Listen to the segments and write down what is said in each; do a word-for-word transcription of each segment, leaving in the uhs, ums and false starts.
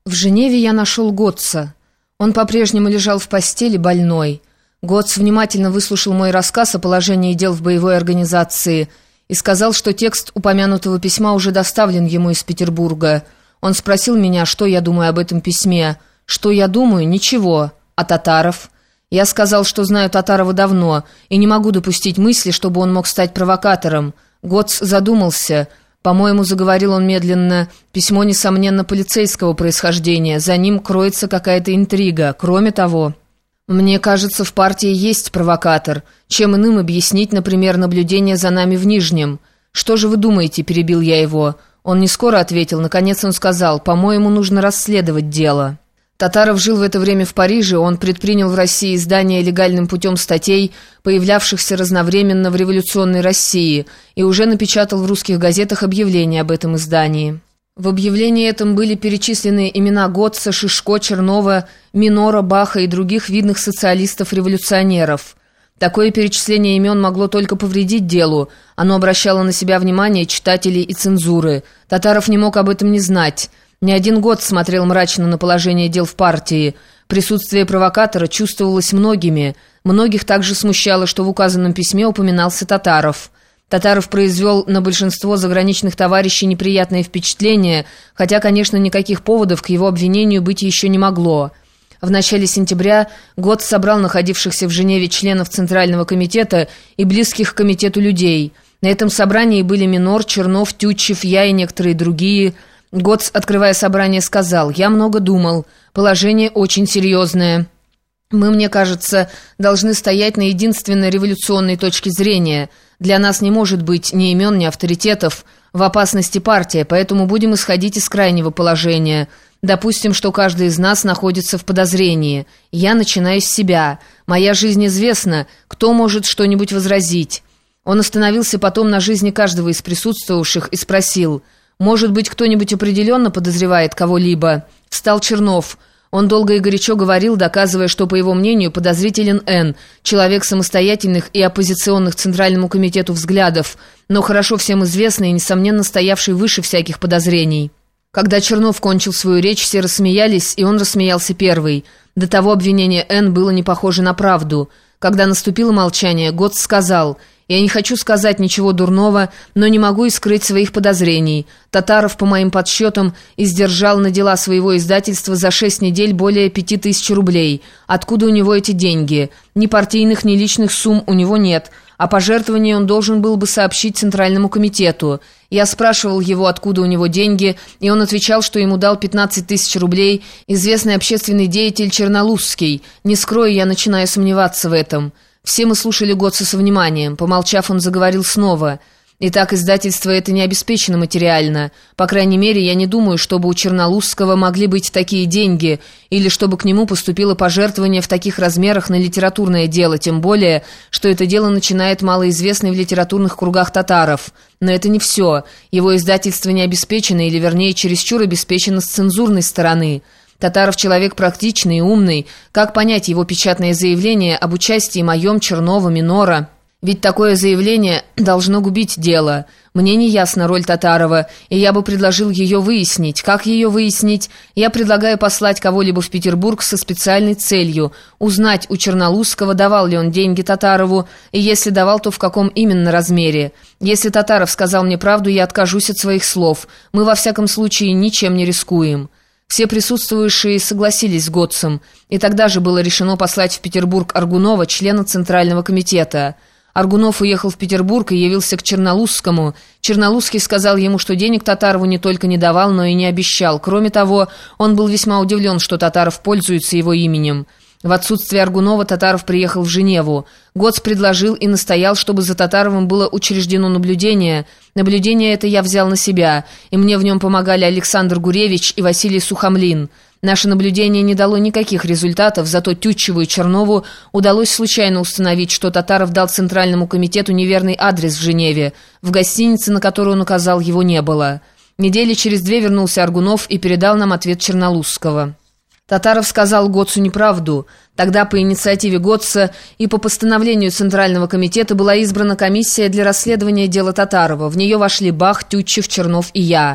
В Женеве я нашел Готца. Он по-прежнему лежал в постели, больной. Готц внимательно выслушал мой рассказ о положении дел в боевой организации и сказал, что текст упомянутого письма уже доставлен ему из Петербурга. Он спросил меня, что я думаю об этом письме. Что я думаю? Ничего. А Татаров? Я сказал, что знаю Татарова давно и не могу допустить мысли, чтобы он мог стать провокатором. Готц задумался. По-моему, заговорил он медленно, письмо, несомненно, полицейского происхождения. За ним кроется какая-то интрига. Кроме того, мне кажется, в партии есть провокатор. Чем иным объяснить, например, наблюдение за нами в Нижнем? Что же вы думаете, перебил я его. Он не скоро ответил. Наконец он сказал, по-моему, нужно расследовать дело. Татаров жил в это время в Париже, он предпринял в России издание легальным путем статей, появлявшихся разновременно в революционной России, и уже напечатал в русских газетах объявление об этом издании. В объявлении этом были перечислены имена Готца, Шишко, Чернова, Минора, Баха и других видных социалистов-революционеров. Такое перечисление имен могло только повредить делу, оно обращало на себя внимание читателей и цензуры. Татаров не мог об этом не знать. Не один год смотрел мрачно на положение дел в партии. Присутствие провокатора чувствовалось многими. Многих также смущало, что в указанном письме упоминался Татаров. Татаров произвел на большинство заграничных товарищей неприятное впечатление, хотя, конечно, никаких поводов к его обвинению быть еще не могло. В начале сентября Готц собрал находившихся в Женеве членов Центрального комитета и близких к комитету людей. На этом собрании были Минор, Чернов, Тютчев, я и некоторые другие. Готц, открывая собрание, сказал: «Я много думал. Положение очень серьезное. Мы, мне кажется, должны стоять на единственной революционной точке зрения. Для нас не может быть ни имен, ни авторитетов. В опасности партия, поэтому будем исходить из крайнего положения. Допустим, что каждый из нас находится в подозрении. Я начинаю с себя. Моя жизнь известна. Кто может что-нибудь возразить?» Он остановился потом на жизни каждого из присутствовавших и спросил: «Может быть, кто-нибудь определенно подозревает кого-либо?» Встал Чернов. Он долго и горячо говорил, доказывая, что, по его мнению, подозрителен Н., человек самостоятельных и оппозиционных Центральному комитету взглядов, но хорошо всем известный и, несомненно, стоявший выше всяких подозрений. Когда Чернов кончил свою речь, все рассмеялись, и он рассмеялся первый. До того обвинение Н. было не похоже на правду. Когда наступило молчание, Готц сказал: «Я не хочу сказать ничего дурного, но не могу и скрыть своих подозрений. Татаров, по моим подсчетам, издержал на дела своего издательства за шесть недель более пяти тысяч рублей. Откуда у него эти деньги? Ни партийных, ни личных сумм у него нет. О пожертвовании он должен был бы сообщить Центральному комитету. Я спрашивал его, откуда у него деньги, и он отвечал, что ему дал пятнадцать тысяч рублей известный общественный деятель Чернолузский. Не скрою, я начинаю сомневаться в этом». Все мы слушали Готца со вниманием. Помолчав, он заговорил снова. «Итак, издательство это не обеспечено материально. По крайней мере, я не думаю, чтобы у Чернолузского могли быть такие деньги, или чтобы к нему поступило пожертвование в таких размерах на литературное дело, тем более, что это дело начинает малоизвестный в литературных кругах Татаров. Но это не все. Его издательство не обеспечено, или, вернее, чересчур обеспечено с цензурной стороны». Татаров человек практичный и умный. Как понять его печатное заявление об участии моем, Чернова, Минора? Ведь такое заявление должно губить дело. Мне не ясна роль Татарова, и я бы предложил ее выяснить. Как ее выяснить? Я предлагаю послать кого-либо в Петербург со специальной целью. Узнать у Чернолузского, давал ли он деньги Татарову, и если давал, то в каком именно размере. Если Татаров сказал мне правду, я откажусь от своих слов. Мы во всяком случае ничем не рискуем». Все присутствующие согласились с Готцем, и тогда же было решено послать в Петербург Аргунова, члена Центрального комитета. Аргунов уехал в Петербург и явился к Чернолузскому. Чернолузский сказал ему, что денег Татарову не только не давал, но и не обещал. Кроме того, он был весьма удивлен, что Татаров пользуется его именем. В отсутствие Аргунова Татаров приехал в Женеву. Готц предложил и настоял, чтобы за Татаровым было учреждено наблюдение. Наблюдение это я взял на себя, и мне в нем помогали Александр Гуревич и Василий Сухомлин. Наше наблюдение не дало никаких результатов, зато Тютчеву и Чернову удалось случайно установить, что Татаров дал Центральному комитету неверный адрес в Женеве. В гостинице, на которую он указал, его не было. Недели через две вернулся Аргунов и передал нам ответ Чернолузского. Татаров сказал Готцу неправду. Тогда по инициативе Готца и по постановлению Центрального комитета была избрана комиссия для расследования дела Татарова. В нее вошли Бах, Тютчев, Чернов и я.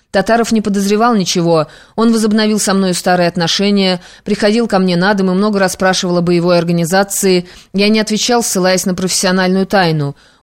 Татаров не подозревал ничего. Он возобновил со мной старые отношения, приходил ко мне на дом и много раз спрашивал о боевой организации. Я не отвечал, ссылаясь на профессиональную тайну.